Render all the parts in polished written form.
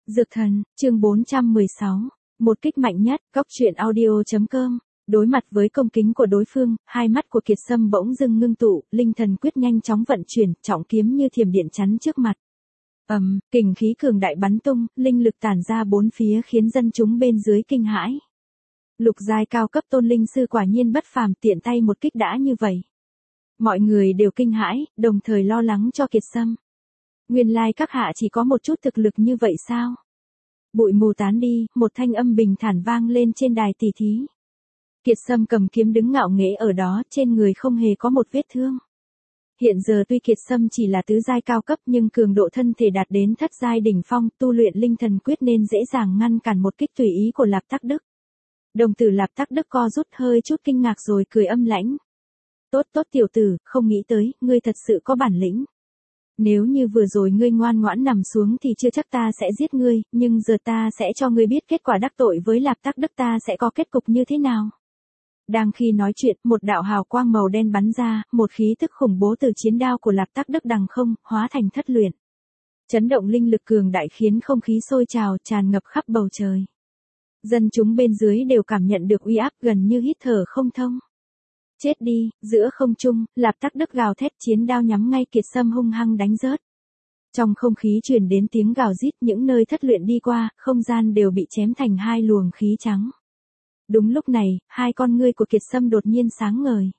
Dược thần, chương 416. Một kích mạnh nhất, góc truyện audio.com. Đối mặt với công kính của đối phương, hai mắt của Kiệt Sâm bỗng dưng ngưng tụ, linh thần quyết nhanh chóng vận chuyển, trọng kiếm như thiểm điện chắn trước mặt. Kình khí cường đại bắn tung, linh lực tản ra bốn phía khiến dân chúng bên dưới kinh hãi. Lục giai cao cấp tôn linh sư quả nhiên bất phàm, tiện tay một kích đã như vậy. Mọi người đều kinh hãi, đồng thời lo lắng cho Kiệt Sâm. Nguyên lai các hạ chỉ có một chút thực lực như vậy sao? Bụi mù tán đi, một thanh âm bình thản vang lên trên đài tỷ thí. Kiệt Sâm cầm kiếm đứng ngạo nghễ ở đó, trên người không hề có một vết thương. Hiện giờ tuy Kiệt Sâm chỉ là tứ giai cao cấp nhưng cường độ thân thể đạt đến thất giai đỉnh phong, tu luyện linh thần quyết nên dễ dàng ngăn cản một kích tùy ý của Lạp Tắc Đức. Đồng tử Lạp Tắc Đức co rút hơi chút kinh ngạc rồi cười âm lãnh. Tốt tiểu tử, không nghĩ tới, ngươi thật sự có bản lĩnh. Nếu như vừa rồi ngươi ngoan ngoãn nằm xuống thì chưa chắc ta sẽ giết ngươi, nhưng giờ ta sẽ cho ngươi biết kết quả đắc tội với Lạp Tắc Đức ta sẽ có kết cục như thế nào. Đang khi nói chuyện, một đạo hào quang màu đen bắn ra, một khí tức khủng bố từ chiến đao của Lạp Tắc Đức đằng không, hóa thành thất luyện. Chấn động linh lực cường đại khiến không khí sôi trào, tràn ngập khắp bầu trời. Dân chúng bên dưới đều cảm nhận được uy áp gần như hít thở không thông. Chết đi, giữa không trung, Lạp Tắc Đức gào thét chiến đao nhắm ngay Kiệt Sâm hung hăng đánh rớt. Trong không khí truyền đến tiếng gào rít, những nơi thất luyện đi qua, không gian đều bị chém thành hai luồng khí trắng. Đúng lúc này, hai con ngươi của Kiệt Sâm đột nhiên sáng ngời.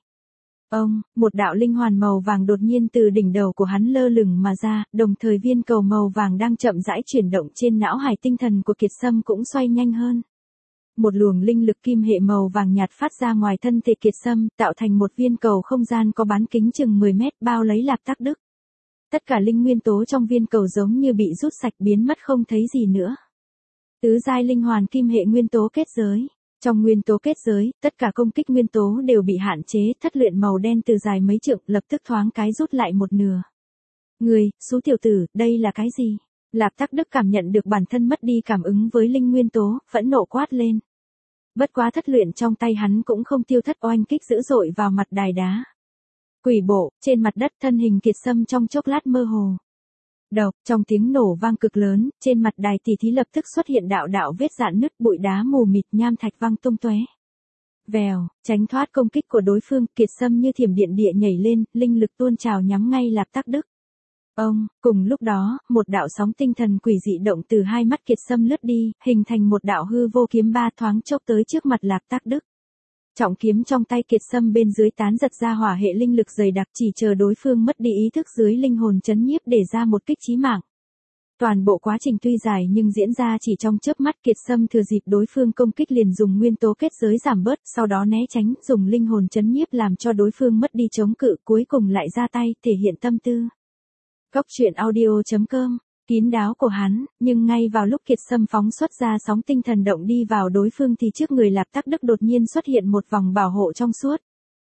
Một đạo linh hoàn màu vàng đột nhiên từ đỉnh đầu của hắn lơ lửng mà ra, đồng thời viên cầu màu vàng đang chậm rãi chuyển động trên não hải tinh thần của Kiệt Sâm cũng xoay nhanh hơn. Một luồng linh lực kim hệ màu vàng nhạt phát ra ngoài thân thể Kiệt Sâm, tạo thành một viên cầu không gian có bán kính chừng 10 mét bao lấy Lạp Tắc Đức. Tất cả linh nguyên tố trong viên cầu giống như bị rút sạch biến mất không thấy gì nữa. Tứ giai linh hoàn kim hệ nguyên tố kết giới. Trong nguyên tố kết giới, tất cả công kích nguyên tố đều bị hạn chế, thất luyện màu đen từ dài mấy trượng lập tức thoáng cái rút lại một nửa. Người, xú tiểu tử, đây là cái gì? Lạp Tắc Đức cảm nhận được bản thân mất đi cảm ứng với linh nguyên tố, phẫn nộ quát lên. Bất quá thất luyện trong tay hắn cũng không tiêu thất, oanh kích dữ dội vào mặt đài đá. Quỷ bộ, trên mặt đất thân hình Kiệt Sâm trong chốc lát mơ hồ. Độc, trong tiếng nổ vang cực lớn, trên mặt đài tỷ thí lập tức xuất hiện đạo vết rạn nứt, bụi đá mù mịt, nham thạch văng tung tóe. Vèo, tránh thoát công kích của đối phương, Kiệt Sâm như thiểm điện địa nhảy lên, linh lực tuôn trào nhắm ngay Lạp Tắc Đức. Cùng lúc đó, một đạo sóng tinh thần quỷ dị động từ hai mắt Kiệt Sâm lướt đi, hình thành một đạo hư vô kiếm ba thoáng chốc tới trước mặt Lạp Tắc Đức. Trọng kiếm trong tay Kiệt Sâm bên dưới tán giật ra hỏa hệ linh lực dày đặc, chỉ chờ đối phương mất đi ý thức dưới linh hồn chấn nhiếp để ra một kích chí mạng. Toàn bộ quá trình tuy dài nhưng diễn ra chỉ trong chớp mắt, Kiệt Sâm thừa dịp đối phương công kích liền dùng nguyên tố kết giới giảm bớt, sau đó né tránh, dùng linh hồn chấn nhiếp làm cho đối phương mất đi chống cự, cuối cùng lại ra tay, thể hiện tâm tư. Góc truyện audio.com. Kín đáo của hắn, nhưng ngay vào lúc Kiệt Sâm phóng xuất ra sóng tinh thần động đi vào đối phương thì trước người Lạp Tắc Đức đột nhiên xuất hiện một vòng bảo hộ trong suốt.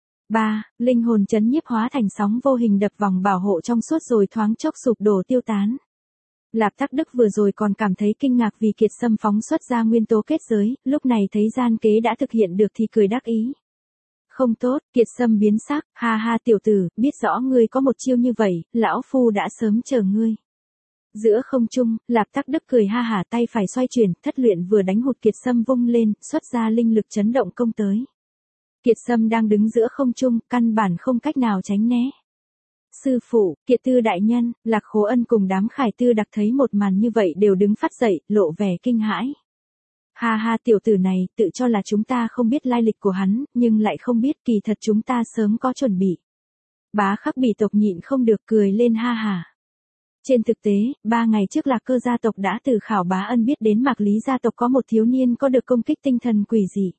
Linh hồn chấn nhiếp hóa thành sóng vô hình đập vòng bảo hộ trong suốt rồi thoáng chốc sụp đổ tiêu tán. Lạp Tắc Đức vừa rồi còn cảm thấy kinh ngạc vì Kiệt Sâm phóng xuất ra nguyên tố kết giới, lúc này thấy gian kế đã thực hiện được thì cười đắc ý. Không tốt, Kiệt Sâm biến sắc, ha tiểu tử, biết rõ ngươi có một chiêu như vậy, lão phu đã sớm chờ ngươi. Giữa không trung, Lạp Tắc Đức cười ha hả, tay phải xoay chuyển, thất luyện vừa đánh hụt Kiệt Sâm vung lên, xuất ra linh lực chấn động công tới. Kiệt Sâm đang đứng giữa không trung, căn bản không cách nào tránh né. Sư phụ, Kiệt Tư đại nhân, Lạc Khố Ân cùng đám Khải Tư đặc thấy một màn như vậy đều đứng phát dậy, lộ vẻ kinh hãi. Ha tiểu tử này, tự cho là chúng ta không biết lai lịch của hắn, nhưng lại không biết kỳ thật chúng ta sớm có chuẩn bị. Bá Khắc Bỉ tộc nhịn không được cười lên ha hả. Trên thực tế, 3 ngày trước Lạc Cơ gia tộc đã từ Khảo Bá Ân biết đến Mạc Lý gia tộc có một thiếu niên có được công kích tinh thần quỷ dị.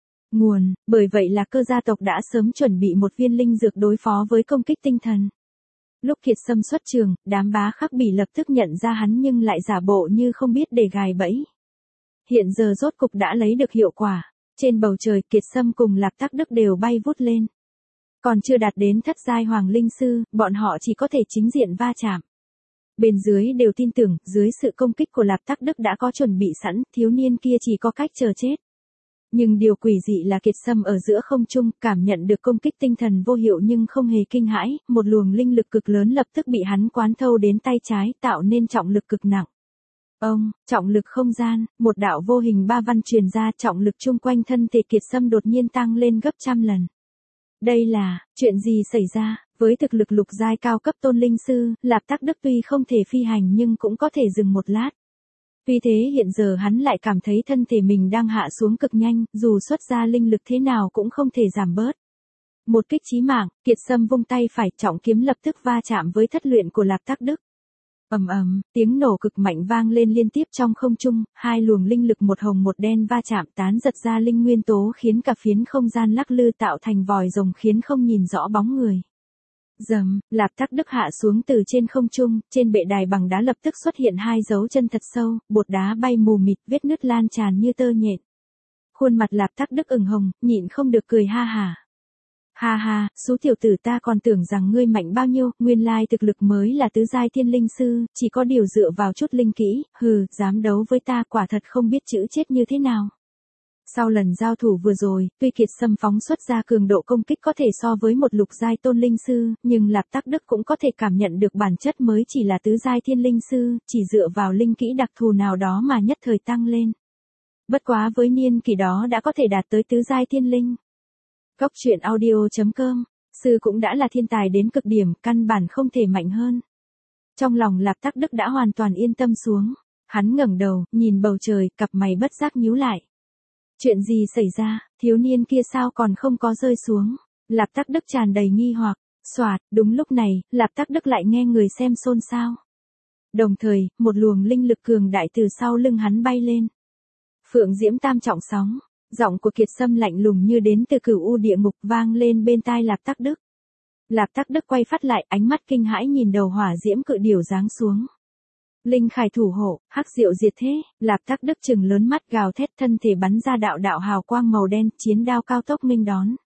Bởi vậy Lạc Cơ gia tộc đã sớm chuẩn bị một viên linh dược đối phó với công kích tinh thần. Lúc Kiệt Sâm xuất trường, đám Bá Khắc Bỉ lập tức nhận ra hắn nhưng lại giả bộ như không biết để gài bẫy. Hiện giờ rốt cục đã lấy được hiệu quả. Trên bầu trời, Kiệt Sâm cùng Lạp Tắc Đức đều bay vút lên. Còn chưa đạt đến thất giai hoàng linh sư, bọn họ chỉ có thể chính diện va chạm. Bên dưới đều tin tưởng, dưới sự công kích của Lạp Tắc Đức đã có chuẩn bị sẵn, thiếu niên kia chỉ có cách chờ chết. Nhưng điều quỷ dị là Kiệt Sâm ở giữa không trung, cảm nhận được công kích tinh thần vô hiệu nhưng không hề kinh hãi, một luồng linh lực cực lớn lập tức bị hắn quán thâu đến tay trái, tạo nên trọng lực cực nặng. Ông, trọng lực không gian, một đạo vô hình ba văn truyền ra, trọng lực chung quanh thân thể Kiệt Sâm đột nhiên tăng lên gấp trăm lần. Đây là, chuyện gì xảy ra? Với thực lực lục giai cao cấp tôn linh sư, Lạp Tắc Đức tuy không thể phi hành nhưng cũng có thể dừng một lát. Vì thế hiện giờ hắn lại cảm thấy thân thể mình đang hạ xuống cực nhanh, dù xuất ra linh lực thế nào cũng không thể giảm bớt. Một kích chí mạng, Kiệt Sâm vung tay phải, trọng kiếm lập tức va chạm với thất luyện của Lạp Tắc Đức. Ầm ầm, tiếng nổ cực mạnh vang lên liên tiếp trong không trung, hai luồng linh lực một hồng một đen va chạm tán giật ra linh nguyên tố khiến cả phiến không gian lắc lư tạo thành vòi rồng khiến không nhìn rõ bóng người. Rầm, Lạp Tắc Đức hạ xuống từ trên không trung, trên bệ đài bằng đá lập tức xuất hiện hai dấu chân thật sâu, bột đá bay mù mịt, vết nứt lan tràn như tơ nhện. Khuôn mặt Lạp Tắc Đức ửng hồng, nhịn không được cười ha hả. Ha ha, số tiểu tử ta còn tưởng rằng ngươi mạnh bao nhiêu, nguyên lai thực lực mới là tứ giai thiên linh sư, chỉ có điều dựa vào chút linh kỹ, dám đấu với ta quả thật không biết chữ chết như thế nào. Sau lần giao thủ vừa rồi, tuy Kiệt Sâm phóng xuất ra cường độ công kích có thể so với một lục giai tôn linh sư, nhưng Lạp Tắc Đức cũng có thể cảm nhận được bản chất mới chỉ là tứ giai thiên linh sư, chỉ dựa vào linh kỹ đặc thù nào đó mà nhất thời tăng lên. Bất quá với niên kỷ đó đã có thể đạt tới tứ giai thiên linh. Góc truyện audio.com, sư cũng đã là thiên tài đến cực điểm, căn bản không thể mạnh hơn. Trong lòng Lạp Tắc Đức đã hoàn toàn yên tâm xuống, hắn ngẩng đầu, nhìn bầu trời, cặp mày bất giác nhíu lại. Chuyện gì xảy ra, thiếu niên kia sao còn không có rơi xuống? Lạp Tắc Đức tràn đầy nghi hoặc. Soạt, đúng lúc này, Lạp Tắc Đức lại nghe người xem xôn xao. Đồng thời, một luồng linh lực cường đại từ sau lưng hắn bay lên. Phượng Diễm Tam trọng sóng, giọng của Kiệt Sâm lạnh lùng như đến từ Cửu U địa ngục vang lên bên tai Lạp Tắc Đức. Lạp Tắc Đức quay phát lại, ánh mắt kinh hãi nhìn đầu hỏa diễm cự điểu giáng xuống. Linh khải thủ hộ, hắc diệu diệt thế, Lạp Tắc Đức trừng lớn mắt gào thét, thân thể bắn ra đạo đạo hào quang màu đen, chiến đao cao tốc nghênh đón.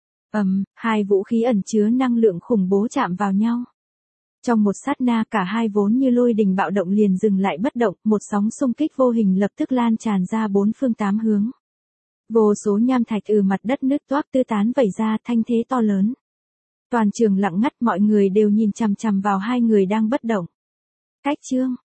Hai vũ khí ẩn chứa năng lượng khủng bố chạm vào nhau. Trong một sát na cả hai vốn như lôi đình bạo động liền dừng lại bất động, một sóng xung kích vô hình lập tức lan tràn ra bốn phương tám hướng. Vô số nham thạch từ mặt đất nứt toác tứ tán vẩy ra, thanh thế to lớn. Toàn trường lặng ngắt, mọi người đều nhìn chằm chằm vào hai người đang bất động. Cách chương